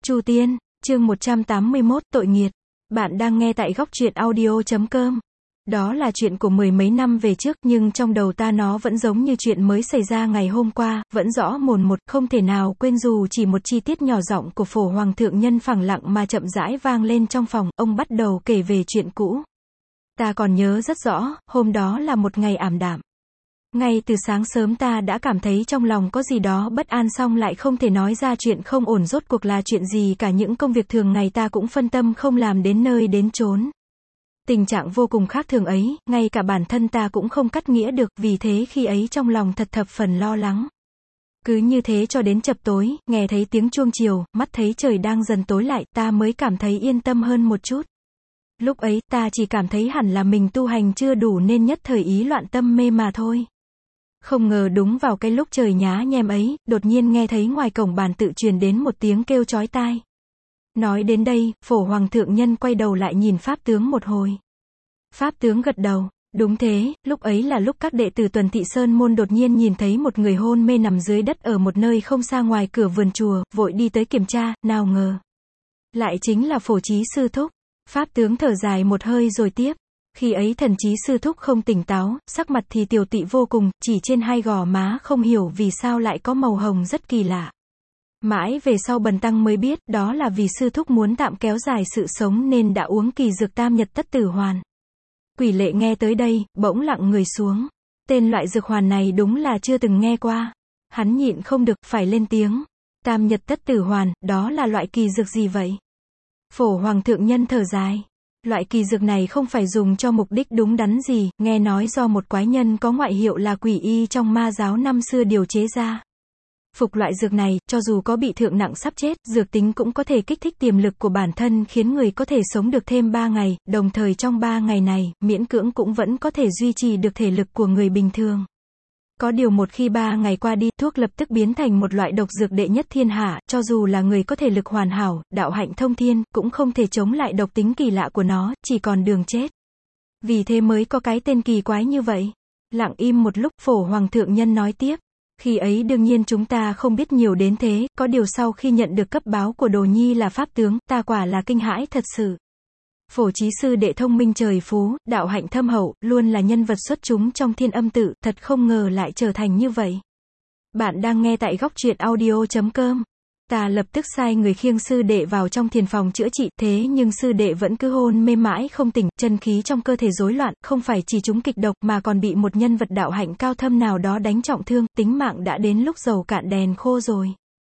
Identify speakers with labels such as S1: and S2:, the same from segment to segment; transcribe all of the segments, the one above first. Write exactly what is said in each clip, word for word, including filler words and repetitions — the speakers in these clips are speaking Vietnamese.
S1: Chu Tiên, chương một trăm tám mươi mốt, tội nghiệt. Bạn đang nghe tại góc truyện audio chấm com. Đó là chuyện của mười mấy năm về trước, nhưng trong đầu ta nó vẫn giống như chuyện mới xảy ra ngày hôm qua, vẫn rõ mồn một, không thể nào quên dù chỉ một chi tiết nhỏ. Giọng của Phổ Hoàng thượng nhân phẳng lặng mà chậm rãi vang lên trong phòng, ông bắt đầu kể về chuyện cũ. Ta còn nhớ rất rõ, hôm đó là một ngày ảm đạm. Ngay từ sáng sớm ta đã cảm thấy trong lòng có gì đó bất an, xong lại không thể nói ra chuyện không ổn rốt cuộc là chuyện gì cả. Những công việc thường ngày ta cũng phân tâm không làm đến nơi đến chốn. Tình trạng vô cùng khác thường ấy, ngay cả bản thân ta cũng không cắt nghĩa được, vì thế khi ấy trong lòng thật thập phần lo lắng. Cứ như thế cho đến chập tối, nghe thấy tiếng chuông chiều, mắt thấy trời đang dần tối lại, ta mới cảm thấy yên tâm hơn một chút. Lúc ấy, ta chỉ cảm thấy hẳn là mình tu hành chưa đủ nên nhất thời ý loạn tâm mê mà thôi. Không ngờ đúng vào cái lúc trời nhá nhem ấy, đột nhiên nghe thấy ngoài cổng bàn tự truyền đến một tiếng kêu chói tai. Nói đến đây, Phổ Hoàng thượng nhân quay đầu lại nhìn Pháp tướng một hồi. Pháp tướng gật đầu. Đúng thế, lúc ấy là lúc các đệ tử Tuần Thị Sơn môn đột nhiên nhìn thấy một người hôn mê nằm dưới đất ở một nơi không xa ngoài cửa vườn chùa, vội đi tới kiểm tra, nào ngờ lại chính là Phổ Chí sư thúc. Pháp tướng thở dài một hơi rồi tiếp. Khi ấy Thần Chí sư thúc không tỉnh táo, sắc mặt thì tiều tụy vô cùng, chỉ trên hai gò má không hiểu vì sao lại có màu hồng rất kỳ lạ. Mãi về sau bần tăng mới biết, đó là vì sư thúc muốn tạm kéo dài sự sống nên đã uống kỳ dược tam nhật tất tử hoàn. Quỷ Lệ nghe tới đây, bỗng lặng người xuống. Tên loại dược hoàn này đúng là chưa từng nghe qua. Hắn nhịn không được, phải lên tiếng. Tam nhật tất tử hoàn, đó là loại kỳ dược gì vậy? Phổ Hoàng thượng nhân thở dài. Loại kỳ dược này không phải dùng cho mục đích đúng đắn gì, nghe nói do một quái nhân có ngoại hiệu là Quỷ Y trong ma giáo năm xưa điều chế ra. Phục loại dược này, cho dù có bị thương nặng sắp chết, dược tính cũng có thể kích thích tiềm lực của bản thân khiến người có thể sống được thêm ba ngày, đồng thời trong ba ngày này, miễn cưỡng cũng vẫn có thể duy trì được thể lực của người bình thường. Có điều một khi ba ngày qua đi, thuốc lập tức biến thành một loại độc dược đệ nhất thiên hạ, cho dù là người có thể lực hoàn hảo, đạo hạnh thông thiên, cũng không thể chống lại độc tính kỳ lạ của nó, chỉ còn đường chết. Vì thế mới có cái tên kỳ quái như vậy. Lặng im một lúc, Phổ Hoàng thượng nhân nói tiếp. Khi ấy đương nhiên chúng ta không biết nhiều đến thế, có điều sau khi nhận được cấp báo của Đồ Nhi là Pháp tướng, ta quả là kinh hãi thật sự. Phổ Chí sư đệ thông minh trời phú, đạo hạnh thâm hậu, luôn là nhân vật xuất chúng trong Thiên Âm tự, thật không ngờ lại trở thành như vậy. Bạn đang nghe tại góc truyện audio chấm com. Ta lập tức sai người khiêng sư đệ vào trong thiền phòng chữa trị, thế nhưng sư đệ vẫn cứ hôn mê mãi không tỉnh, chân khí trong cơ thể rối loạn, không phải chỉ trúng kịch độc mà còn bị một nhân vật đạo hạnh cao thâm nào đó đánh trọng thương, tính mạng đã đến lúc dầu cạn đèn khô rồi.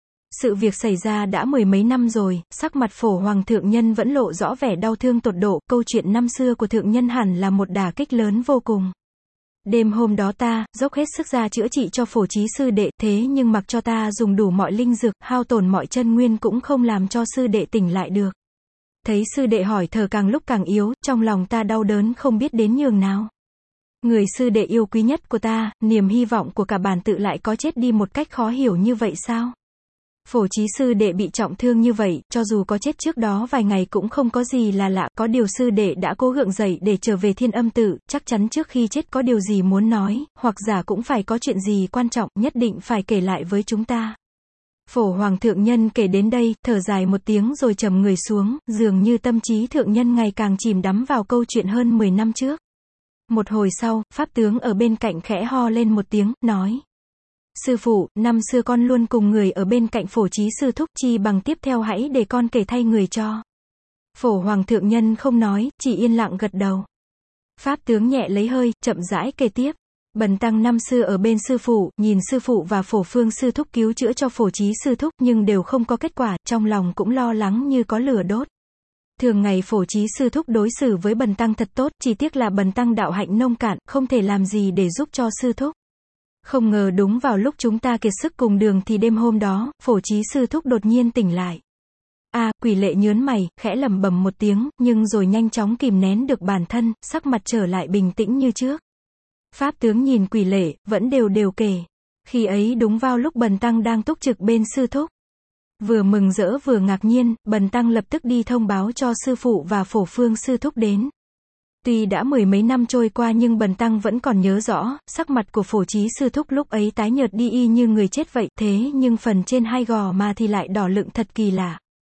S1: Sự việc xảy ra đã mười mấy năm rồi, sắc mặt Phổ Hoàng thượng nhân vẫn lộ rõ vẻ đau thương tột độ, câu chuyện năm xưa của thượng nhân hẳn là một đả kích lớn vô cùng. Đêm hôm đó ta, dốc hết sức ra chữa trị cho Phổ Chí sư đệ, thế nhưng mặc cho ta dùng đủ mọi linh dược, hao tổn mọi chân nguyên cũng không làm cho sư đệ tỉnh lại được. Thấy sư đệ hỏi thở càng lúc càng yếu, trong lòng ta đau đớn không biết đến nhường nào. Người sư đệ yêu quý nhất của ta, niềm hy vọng của cả bản tự lại có chết đi một cách khó hiểu như vậy sao? Phổ Chí sư đệ bị trọng thương như vậy, cho dù có chết trước đó vài ngày cũng không có gì là lạ, có điều sư đệ đã cố gượng dậy để trở về Thiên Âm tự, chắc chắn trước khi chết có điều gì muốn nói, hoặc giả cũng phải có chuyện gì quan trọng, nhất định phải kể lại với chúng ta. Phổ Hoàng thượng nhân kể đến đây, thở dài một tiếng rồi trầm người xuống, dường như tâm trí thượng nhân ngày càng chìm đắm vào câu chuyện hơn mười năm trước. Một hồi sau, Pháp tướng ở bên cạnh khẽ ho lên một tiếng, nói. Sư phụ, năm xưa con luôn cùng người ở bên cạnh Phổ Chí sư thúc, chi bằng tiếp theo hãy để con kể thay người cho. Phổ Hoàng thượng nhân không nói, chỉ yên lặng gật đầu. Pháp tướng nhẹ lấy hơi, chậm rãi kể tiếp. Bần tăng năm xưa ở bên sư phụ, nhìn sư phụ và Phổ Phương sư thúc cứu chữa cho Phổ Chí sư thúc nhưng đều không có kết quả, trong lòng cũng lo lắng như có lửa đốt. Thường ngày Phổ Chí sư thúc đối xử với bần tăng thật tốt, chỉ tiếc là bần tăng đạo hạnh nông cạn, không thể làm gì để giúp cho sư thúc. Không ngờ đúng vào lúc chúng ta kiệt sức cùng đường thì đêm hôm đó, Phổ Chí sư thúc đột nhiên tỉnh lại. A, à, Quỷ Lệ nhớn mày, khẽ lẩm bẩm một tiếng, nhưng rồi nhanh chóng kìm nén được bản thân, sắc mặt trở lại bình tĩnh như trước. Pháp tướng nhìn Quỷ Lệ, vẫn đều đều kể. Khi ấy đúng vào lúc bần tăng đang túc trực bên sư thúc. Vừa mừng rỡ vừa ngạc nhiên, bần tăng lập tức đi thông báo cho sư phụ và Phổ Phương sư thúc đến. Tuy đã mười mấy năm trôi qua nhưng bần tăng vẫn còn nhớ rõ, sắc mặt của Phổ Chí sư thúc lúc ấy tái nhợt đi y như người chết vậy, thế nhưng phần trên hai gò má thì lại đỏ lựng thật kỳ lạ.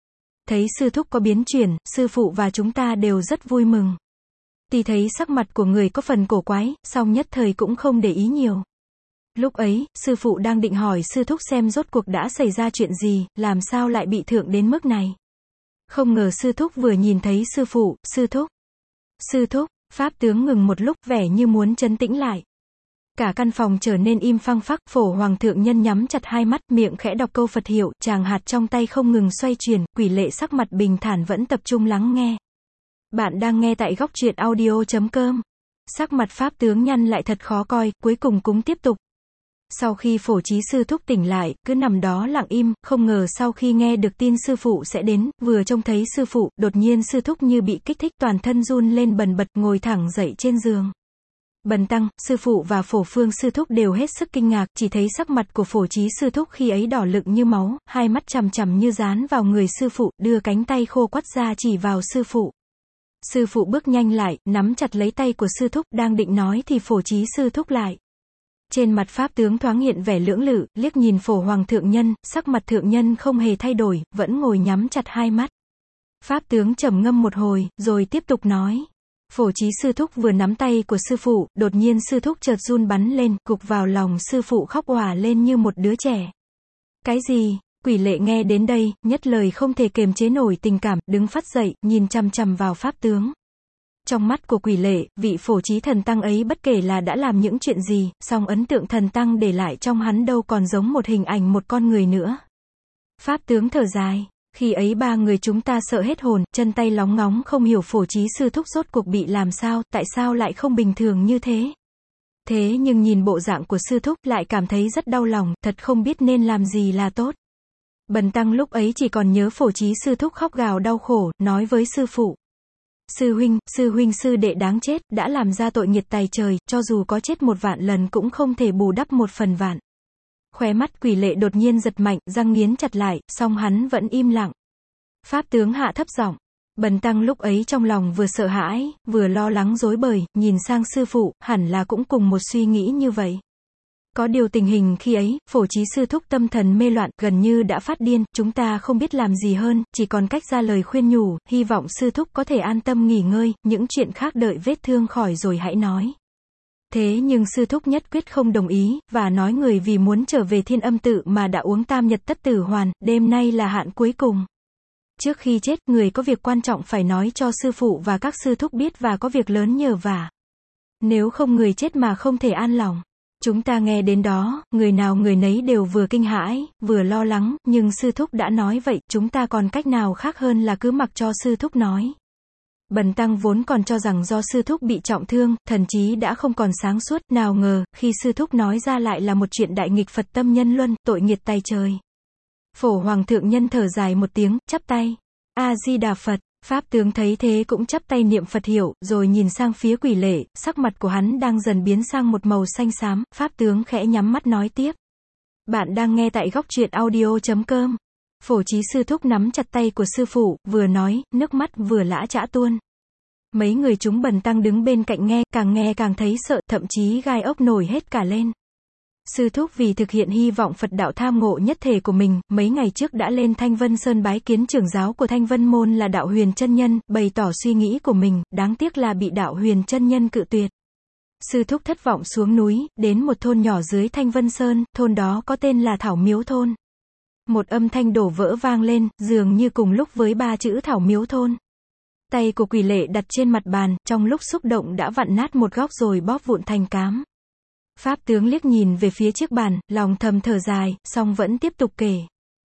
S1: Thấy sư thúc có biến chuyển, sư phụ và chúng ta đều rất vui mừng. Tuy thấy sắc mặt của người có phần cổ quái, song nhất thời cũng không để ý nhiều. Lúc ấy, sư phụ đang định hỏi sư thúc xem rốt cuộc đã xảy ra chuyện gì, làm sao lại bị thượng đến mức này. Không ngờ sư thúc vừa nhìn thấy sư phụ, sư thúc. Sư thúc, pháp tướng ngừng một lúc vẻ như muốn trấn tĩnh lại. Cả căn phòng trở nên im phăng phắc, Phổ Hoàng thượng nhân nhắm chặt hai mắt, miệng khẽ đọc câu Phật hiệu, tràng hạt trong tay không ngừng xoay chuyển, Quỷ Lệ sắc mặt bình thản vẫn tập trung lắng nghe. Bạn đang nghe tại góc truyện audio chấm com. Sắc mặt pháp tướng nhăn lại thật khó coi, cuối cùng cúng tiếp tục. Sau khi Phổ Chí sư thúc tỉnh lại, cứ nằm đó lặng im, không ngờ sau khi nghe được tin sư phụ sẽ đến, vừa trông thấy sư phụ, đột nhiên sư thúc như bị kích thích toàn thân run lên bần bật ngồi thẳng dậy trên giường. Bần tăng, sư phụ và Phổ Phương sư thúc đều hết sức kinh ngạc, chỉ thấy sắc mặt của Phổ Chí sư thúc khi ấy đỏ lựng như máu, hai mắt chằm chằm như dán vào người sư phụ, đưa cánh tay khô quắt ra chỉ vào sư phụ. Sư phụ bước nhanh lại, nắm chặt lấy tay của sư thúc, đang định nói thì Phổ Chí sư thúc lại. Trên mặt pháp tướng thoáng hiện vẻ lưỡng lự, liếc nhìn Phổ Hoàng thượng nhân, sắc mặt thượng nhân không hề thay đổi, vẫn ngồi nhắm chặt hai mắt. Pháp tướng trầm ngâm một hồi, rồi tiếp tục nói. Phổ Chí sư thúc vừa nắm tay của sư phụ, đột nhiên sư thúc chợt run bắn lên, gục vào lòng sư phụ khóc òa lên như một đứa trẻ. Cái gì? Quỷ Lệ nghe đến đây, nhất lời không thể kiềm chế nổi tình cảm, đứng phắt dậy, nhìn chằm chằm vào pháp tướng. Trong mắt của Quỷ Lệ, vị Phổ Chí thần tăng ấy bất kể là đã làm những chuyện gì, song ấn tượng thần tăng để lại trong hắn đâu còn giống một hình ảnh một con người nữa. Pháp tướng thở dài. Khi ấy ba người chúng ta sợ hết hồn, chân tay lóng ngóng không hiểu Phổ Chí sư thúc rốt cuộc bị làm sao, tại sao lại không bình thường như thế. Thế nhưng nhìn bộ dạng của sư thúc lại cảm thấy rất đau lòng, thật không biết nên làm gì là tốt. Bần tăng lúc ấy chỉ còn nhớ Phổ Chí sư thúc khóc gào đau khổ, nói với sư phụ. Sư huynh, sư huynh sư đệ đáng chết, đã làm ra tội nghiệt tày trời, cho dù có chết một vạn lần cũng không thể bù đắp một phần vạn. Khóe mắt Quỷ Lệ đột nhiên giật mạnh, răng nghiến chặt lại, song hắn vẫn im lặng. Pháp tướng hạ thấp giọng. Bần tăng lúc ấy trong lòng vừa sợ hãi, vừa lo lắng rối bời, nhìn sang sư phụ, hẳn là cũng cùng một suy nghĩ như vậy. Có điều tình hình khi ấy, Phổ Chí sư thúc tâm thần mê loạn, gần như đã phát điên, chúng ta không biết làm gì hơn, chỉ còn cách ra lời khuyên nhủ, hy vọng sư thúc có thể an tâm nghỉ ngơi, những chuyện khác đợi vết thương khỏi rồi hãy nói. Thế nhưng sư thúc nhất quyết không đồng ý, và nói người vì muốn trở về Thiên Âm tự mà đã uống tam nhật tất tử hoàn, đêm nay là hạn cuối cùng. Trước khi chết, người có việc quan trọng phải nói cho sư phụ và các sư thúc biết và có việc lớn nhờ vả. Nếu không người chết mà không thể an lòng. Chúng ta nghe đến đó, người nào người nấy đều vừa kinh hãi, vừa lo lắng, nhưng sư thúc đã nói vậy, chúng ta còn cách nào khác hơn là cứ mặc cho sư thúc nói. Bần tăng vốn còn cho rằng do sư thúc bị trọng thương, thần trí đã không còn sáng suốt, nào ngờ, khi sư thúc nói ra lại là một chuyện đại nghịch Phật tâm nhân luân, tội nghiệt tày trời. Phổ Hoàng thượng nhân thở dài một tiếng, chắp tay. A-di-đà Phật. Pháp tướng thấy thế cũng chắp tay niệm Phật hiệu, rồi nhìn sang phía Quỷ Lệ, sắc mặt của hắn đang dần biến sang một màu xanh xám, Pháp tướng khẽ nhắm mắt nói tiếp. Bạn đang nghe tại góc truyện audio chấm com. Phổ Chí sư thúc nắm chặt tay của sư phụ, vừa nói, nước mắt vừa lã chã tuôn. Mấy người chúng bần tăng đứng bên cạnh nghe, càng nghe càng thấy sợ, thậm chí gai ốc nổi hết cả lên. Sư thúc vì thực hiện hy vọng Phật đạo tham ngộ nhất thể của mình, mấy ngày trước đã lên Thanh Vân Sơn bái kiến trưởng giáo của Thanh Vân môn là đạo Huyền chân nhân, bày tỏ suy nghĩ của mình, đáng tiếc là bị đạo Huyền chân nhân cự tuyệt. Sư thúc thất vọng xuống núi, đến một thôn nhỏ dưới Thanh Vân Sơn, thôn đó có tên là Thảo Miếu Thôn. Một âm thanh đổ vỡ vang lên, dường như cùng lúc với ba chữ Thảo Miếu Thôn. Tay của Quỷ Lệ đặt trên mặt bàn, trong lúc xúc động đã vặn nát một góc rồi bóp vụn thành cám. Pháp tướng liếc nhìn về phía chiếc bàn, lòng thầm thở dài, song vẫn tiếp tục kể.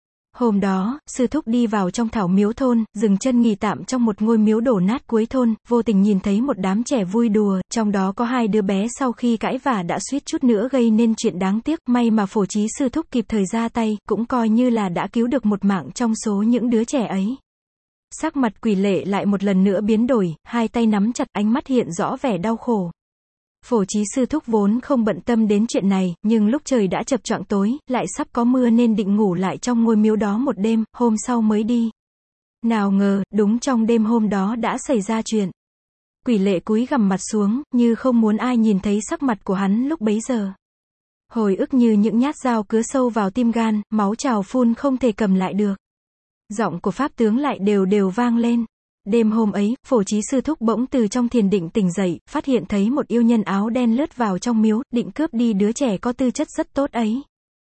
S1: Hôm đó, sư thúc đi vào trong Thảo Miếu Thôn, dừng chân nghỉ tạm trong một ngôi miếu đổ nát cuối thôn, vô tình nhìn thấy một đám trẻ vui đùa, trong đó có hai đứa bé sau khi cãi vả đã suýt chút nữa gây nên chuyện đáng tiếc, may mà Phổ Chí sư thúc kịp thời ra tay, cũng coi như là đã cứu được một mạng trong số những đứa trẻ ấy. Sắc mặt Quỷ Lệ lại một lần nữa biến đổi, hai tay nắm chặt, ánh mắt hiện rõ vẻ đau khổ. Phổ Chí sư thúc vốn không bận tâm đến chuyện này, nhưng lúc trời đã chập choạng tối, lại sắp có mưa nên định ngủ lại trong ngôi miếu đó một đêm, hôm sau mới đi. Nào ngờ, đúng trong đêm hôm đó đã xảy ra chuyện. Quỷ Lệ cúi gằm mặt xuống, như không muốn ai nhìn thấy sắc mặt của hắn lúc bấy giờ. Hồi ức như những nhát dao cứa sâu vào tim gan, máu trào phun không thể cầm lại được. Giọng của pháp tướng lại đều đều vang lên. Đêm hôm ấy, Phổ Trí sư thúc bỗng từ trong thiền định tỉnh dậy, phát hiện thấy một yêu nhân áo đen lướt vào trong miếu, định cướp đi đứa trẻ có tư chất rất tốt ấy.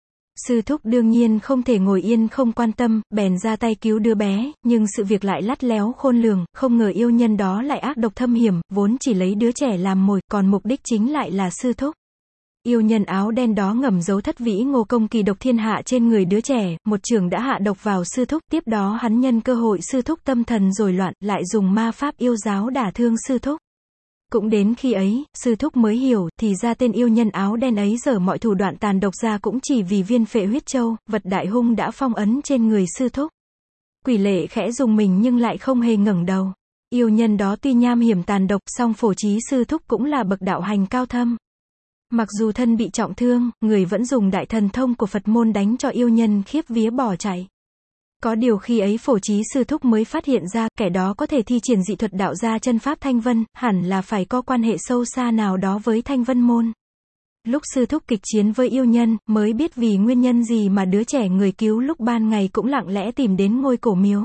S1: Sư thúc đương nhiên không thể ngồi yên không quan tâm, bèn ra tay cứu đứa bé, nhưng sự việc lại lắt léo khôn lường, không ngờ yêu nhân đó lại ác độc thâm hiểm, vốn chỉ lấy đứa trẻ làm mồi, còn mục đích chính lại là sư thúc. Yêu nhân áo đen đó ngầm giấu thất vĩ ngô công kỳ độc thiên hạ trên người đứa trẻ, một trường đã hạ độc vào sư thúc, tiếp đó hắn nhân cơ hội sư thúc tâm thần rồi loạn, lại dùng ma pháp yêu giáo đả thương sư thúc. Cũng đến khi ấy, sư thúc mới hiểu, thì ra tên yêu nhân áo đen ấy dở mọi thủ đoạn tàn độc ra cũng chỉ vì viên phệ huyết châu, vật đại hung đã phong ấn trên người sư thúc. Quỷ lệ khẽ dùng mình nhưng lại không hề ngẩng đầu. Yêu nhân đó tuy nham hiểm tàn độc, song Phổ Trí sư thúc cũng là bậc đạo hành cao thâm. Mặc dù thân bị trọng thương, người vẫn dùng đại thần thông của Phật môn đánh cho yêu nhân khiếp vía bỏ chạy. Có điều khi ấy Phổ Trí sư thúc mới phát hiện ra, kẻ đó có thể thi triển dị thuật đạo gia chân pháp Thanh Vân, hẳn là phải có quan hệ sâu xa nào đó với Thanh Vân môn. Lúc sư thúc kịch chiến với yêu nhân, mới biết vì nguyên nhân gì mà đứa trẻ người cứu lúc ban ngày cũng lặng lẽ tìm đến ngôi cổ miếu.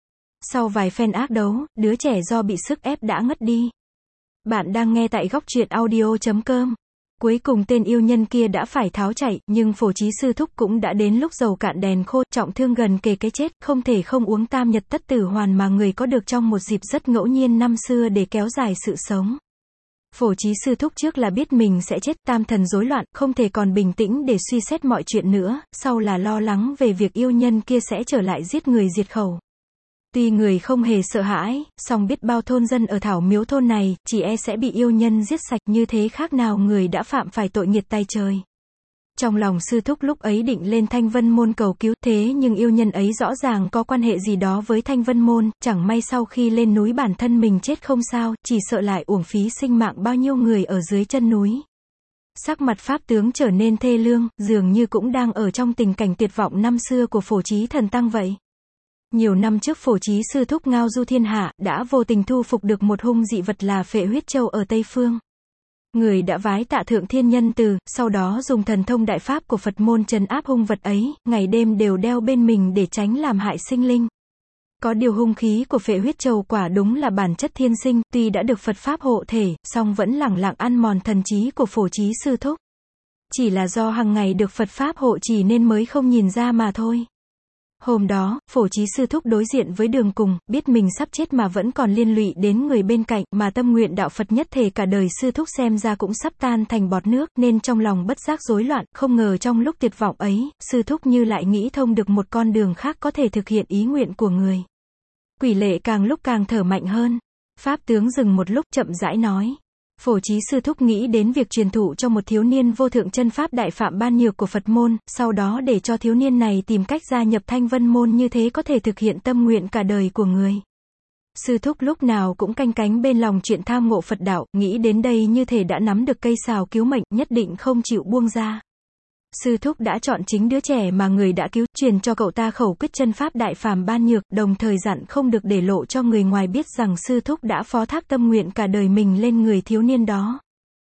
S1: Sau vài phen ác đấu, đứa trẻ do bị sức ép đã ngất đi. Bạn đang nghe tại góc truyện audio chấm com. Cuối cùng tên yêu nhân kia đã phải tháo chạy, nhưng Phổ Trí sư thúc cũng đã đến lúc dầu cạn đèn khô, trọng thương gần kề cái chết, không thể không uống tam nhật tất tử hoàn mà người có được trong một dịp rất ngẫu nhiên năm xưa để kéo dài sự sống. Phổ Trí sư thúc trước là biết mình sẽ chết, tam thần rối loạn, không thể còn bình tĩnh để suy xét mọi chuyện nữa, sau là lo lắng về việc yêu nhân kia sẽ trở lại giết người diệt khẩu. Tuy người không hề sợ hãi, song biết bao thôn dân ở Thảo Miếu thôn này, chỉ e sẽ bị yêu nhân giết sạch, như thế khác nào người đã phạm phải tội nghiệt tay trời. Trong lòng sư thúc lúc ấy định lên Thanh Vân môn cầu cứu, thế nhưng yêu nhân ấy rõ ràng có quan hệ gì đó với Thanh Vân môn, chẳng may sau khi lên núi bản thân mình chết không sao, chỉ sợ lại uổng phí sinh mạng bao nhiêu người ở dưới chân núi. Sắc mặt pháp tướng trở nên thê lương, dường như cũng đang ở trong tình cảnh tuyệt vọng năm xưa của Phổ Trí thần tăng vậy. Nhiều năm trước Phổ Trí sư thúc ngao du thiên hạ, đã vô tình thu phục được một hung dị vật là phệ huyết châu ở Tây Phương. Người đã vái tạ thượng thiên nhân từ, sau đó dùng thần thông đại pháp của Phật môn trấn áp hung vật ấy, ngày đêm đều đeo bên mình để tránh làm hại sinh linh. Có điều hung khí của phệ huyết châu quả đúng là bản chất thiên sinh, tuy đã được Phật pháp hộ thể, song vẫn lẳng lặng ăn mòn thần trí của Phổ Trí sư thúc. Chỉ là do hàng ngày được Phật pháp hộ trì nên mới không nhìn ra mà thôi. Hôm đó, Phổ Trí sư thúc đối diện với đường cùng, biết mình sắp chết mà vẫn còn liên lụy đến người bên cạnh, mà tâm nguyện đạo Phật nhất thể cả đời sư thúc xem ra cũng sắp tan thành bọt nước, nên trong lòng bất giác rối loạn, không ngờ trong lúc tuyệt vọng ấy, sư thúc như lại nghĩ thông được một con đường khác có thể thực hiện ý nguyện của người. Quỷ lệ càng lúc càng thở mạnh hơn. Pháp tướng dừng một lúc, chậm rãi nói. Phổ Trí sư thúc nghĩ đến việc truyền thụ cho một thiếu niên vô thượng chân pháp đại phạm ban nhược của Phật môn, sau đó để cho thiếu niên này tìm cách gia nhập Thanh Vân môn, như thế có thể thực hiện tâm nguyện cả đời của người. Sư thúc lúc nào cũng canh cánh bên lòng chuyện tham ngộ Phật đạo, nghĩ đến đây như thể đã nắm được cây sào cứu mệnh, nhất định không chịu buông ra. Sư thúc đã chọn chính đứa trẻ mà người đã cứu, truyền cho cậu ta khẩu quyết chân pháp đại phàm ban nhược, đồng thời dặn không được để lộ cho người ngoài biết rằng sư thúc đã phó thác tâm nguyện cả đời mình lên người thiếu niên đó.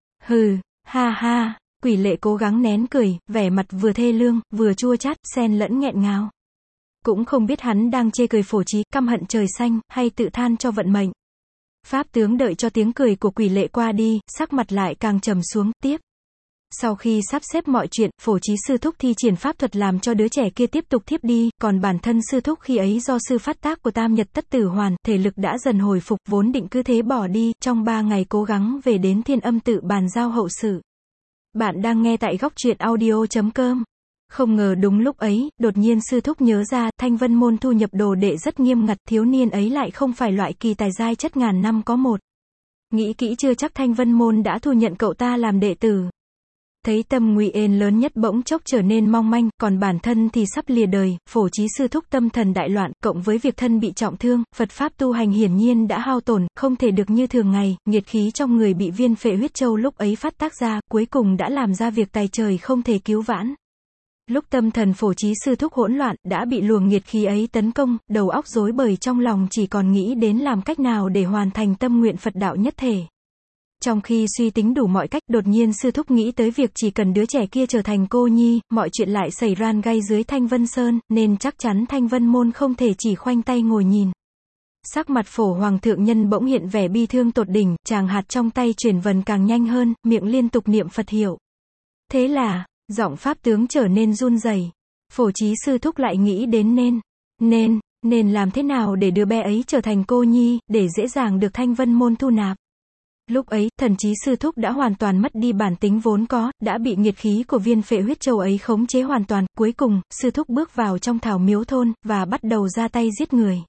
S1: Hừ, ha ha, quỷ lệ cố gắng nén cười, vẻ mặt vừa thê lương, vừa chua chát, xen lẫn nghẹn ngào. Cũng không biết hắn đang chê cười Phổ Trí, căm hận trời xanh, hay tự than cho vận mệnh. Pháp tướng đợi cho tiếng cười của quỷ lệ qua đi, sắc mặt lại càng trầm xuống, tiếp. Sau khi sắp xếp mọi chuyện, Phổ Trí sư thúc thi triển pháp thuật làm cho đứa trẻ kia tiếp tục thiếp đi, còn bản thân sư thúc khi ấy do sư phát tác của tam nhật tất tử hoàn, thể lực đã dần hồi phục, vốn định cứ thế bỏ đi, trong ba ngày cố gắng về đến Thiên Âm tự bàn giao hậu sự. Bạn đang nghe tại góc truyện audio chấm com. Không ngờ đúng lúc ấy, đột nhiên sư thúc nhớ ra, Thanh Vân môn thu nhập đồ đệ rất nghiêm ngặt, thiếu niên ấy lại không phải loại kỳ tài giai chất ngàn năm có một. Nghĩ kỹ chưa chắc Thanh Vân môn đã thu nhận cậu ta làm đệ tử. Thấy tâm nguy ên lớn nhất bỗng chốc trở nên mong manh, còn bản thân thì sắp lìa đời, Phổ Trí sư thúc tâm thần đại loạn, cộng với việc thân bị trọng thương, Phật pháp tu hành hiển nhiên đã hao tổn, không thể được như thường ngày, nhiệt khí trong người bị viên phệ huyết châu lúc ấy phát tác ra, cuối cùng đã làm ra việc tài trời không thể cứu vãn. Lúc tâm thần Phổ Trí sư thúc hỗn loạn, đã bị luồng nhiệt khí ấy tấn công, đầu óc rối bời, trong lòng chỉ còn nghĩ đến làm cách nào để hoàn thành tâm nguyện Phật đạo nhất thể. Trong khi suy tính đủ mọi cách, đột nhiên sư thúc nghĩ tới việc chỉ cần đứa trẻ kia trở thành cô nhi, mọi chuyện lại xảy ra ngay dưới Thanh Vân Sơn, nên chắc chắn Thanh Vân môn không thể chỉ khoanh tay ngồi nhìn. Sắc mặt Phổ Hoàng thượng nhân bỗng hiện vẻ bi thương tột đỉnh, chàng hạt trong tay chuyển vần càng nhanh hơn, miệng liên tục niệm Phật hiệu. Thế là, giọng pháp tướng trở nên run rẩy. Phổ Chí sư thúc lại nghĩ đến nên, nên, nên làm thế nào để đứa bé ấy trở thành cô nhi, để dễ dàng được Thanh Vân môn thu nạp. Lúc ấy, Thần Chí sư thúc đã hoàn toàn mất đi bản tính vốn có, đã bị nghiệt khí của viên phệ huyết châu ấy khống chế hoàn toàn. Cuối cùng, sư thúc bước vào trong thảo miếu thôn, và bắt đầu ra tay giết người.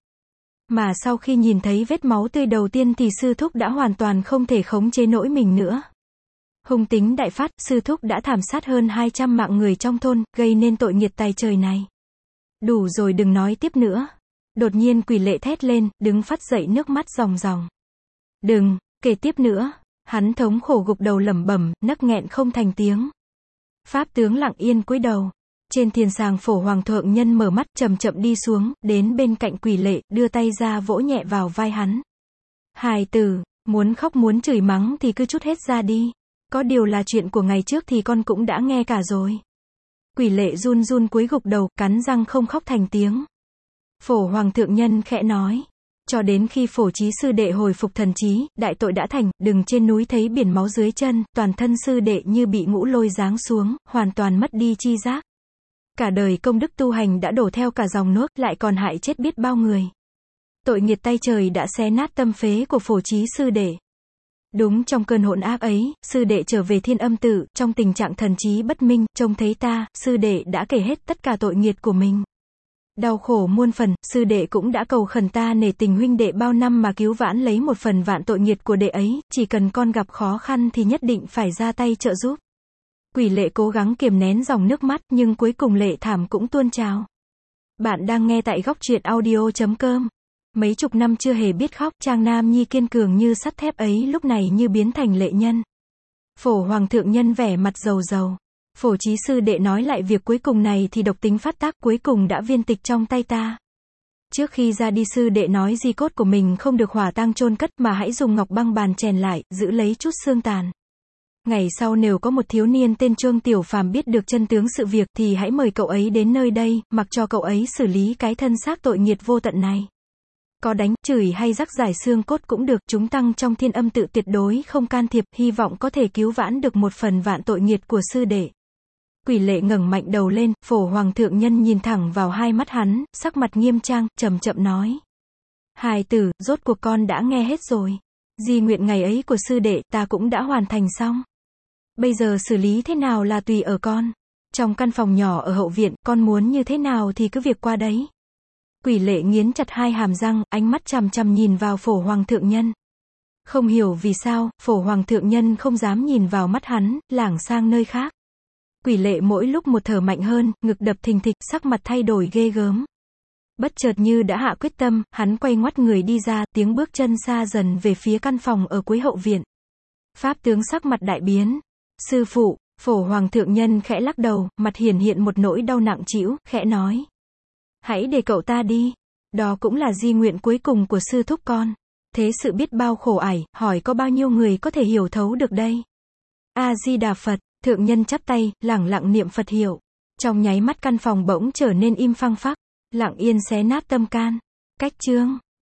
S1: Mà sau khi nhìn thấy vết máu tươi đầu tiên thì sư thúc đã hoàn toàn không thể khống chế nổi mình nữa. Hung tính đại phát, sư thúc đã thảm sát hơn hai trăm mạng người trong thôn, gây nên tội nghiệt tày trời này. Đủ rồi, đừng nói tiếp nữa. Đột nhiên Quỷ Lệ thét lên, đứng phắt dậy, nước mắt ròng ròng. Đừng kể tiếp nữa. Hắn thống khổ gục đầu lẩm bẩm, nấc nghẹn không thành tiếng. Pháp tướng lặng yên cúi đầu. Trên thiền sàng Phổ Hoàng thượng nhân mở mắt, chậm chậm đi xuống, đến bên cạnh Quỷ Lệ, đưa tay ra vỗ nhẹ vào vai hắn. Hài tử, muốn khóc muốn chửi mắng thì cứ trút hết ra đi. Có điều là chuyện của ngày trước thì con cũng đã nghe cả rồi. Quỷ Lệ run run cúi gục đầu, cắn răng không khóc thành tiếng. Phổ Hoàng thượng nhân khẽ nói. Cho đến khi Phổ Chí sư đệ hồi phục thần trí, đại tội đã thành, đừng trên núi thấy biển máu dưới chân, toàn thân sư đệ như bị ngũ lôi giáng xuống, hoàn toàn mất đi chi giác. Cả đời công đức tu hành đã đổ theo cả dòng nước, lại còn hại chết biết bao người. Tội nghiệt tay trời đã xé nát tâm phế của Phổ Chí sư đệ. Đúng trong cơn hỗn ác ấy, sư đệ trở về Thiên Âm Tự, trong tình trạng thần trí bất minh, trông thấy ta, sư đệ đã kể hết tất cả tội nghiệt của mình. Đau khổ muôn phần, sư đệ cũng đã cầu khẩn ta nể tình huynh đệ bao năm mà cứu vãn lấy một phần vạn tội nghiệt của đệ ấy, chỉ cần con gặp khó khăn thì nhất định phải ra tay trợ giúp. Quỷ Lệ cố gắng kiềm nén dòng nước mắt, nhưng cuối cùng lệ thảm cũng tuôn trào. Bạn đang nghe tại góc truyện audio chấm com. Mấy chục năm chưa hề biết khóc, chàng nam nhi kiên cường như sắt thép ấy lúc này như biến thành lệ nhân. Phổ Hoàng thượng nhân vẻ mặt rầu rầu. Phổ Chí sư đệ nói lại việc cuối cùng này thì độc tính phát tác, cuối cùng đã viên tịch trong tay ta. Trước khi ra đi sư đệ nói di cốt của mình không được hỏa tang chôn cất mà hãy dùng ngọc băng bàn chèn lại, giữ lấy chút xương tàn. Ngày sau nếu có một thiếu niên tên Trương Tiểu Phàm biết được chân tướng sự việc thì hãy mời cậu ấy đến nơi đây, mặc cho cậu ấy xử lý cái thân xác tội nghiệt vô tận này. Có đánh, chửi hay rắc rải xương cốt cũng được, chúng tăng trong Thiên Âm Tự tuyệt đối không can thiệp, hy vọng có thể cứu vãn được một phần vạn tội nghiệt của sư đệ. Quỷ Lệ ngẩng mạnh đầu lên, Phổ Hoàng thượng nhân nhìn thẳng vào hai mắt hắn, sắc mặt nghiêm trang, chậm chậm nói. Hài tử, rốt cuộc con đã nghe hết rồi. Di nguyện ngày ấy của sư đệ, ta cũng đã hoàn thành xong. Bây giờ xử lý thế nào là tùy ở con. Trong căn phòng nhỏ ở hậu viện, con muốn như thế nào thì cứ việc qua đấy. Quỷ Lệ nghiến chặt hai hàm răng, ánh mắt chằm chằm nhìn vào Phổ Hoàng thượng nhân. Không hiểu vì sao, Phổ Hoàng thượng nhân không dám nhìn vào mắt hắn, lảng sang nơi khác. Quỷ Lệ mỗi lúc một thở mạnh hơn, ngực đập thình thịch, sắc mặt thay đổi ghê gớm. Bất chợt như đã hạ quyết tâm, hắn quay ngoắt người đi ra, tiếng bước chân xa dần về phía căn phòng ở cuối hậu viện. Pháp tướng sắc mặt đại biến. Sư phụ, Phổ Hoàng thượng nhân khẽ lắc đầu, mặt hiển hiện một nỗi đau nặng trĩu, khẽ nói. Hãy để cậu ta đi. Đó cũng là di nguyện cuối cùng của sư thúc con. Thế sự biết bao khổ ải, hỏi có bao nhiêu người có thể hiểu thấu được đây. A-di-đà Phật, thượng nhân chắp tay, lẳng lặng niệm Phật hiệu. Trong nháy mắt căn phòng bỗng trở nên im phăng phắc, lặng yên xé nát tâm can. Cách chương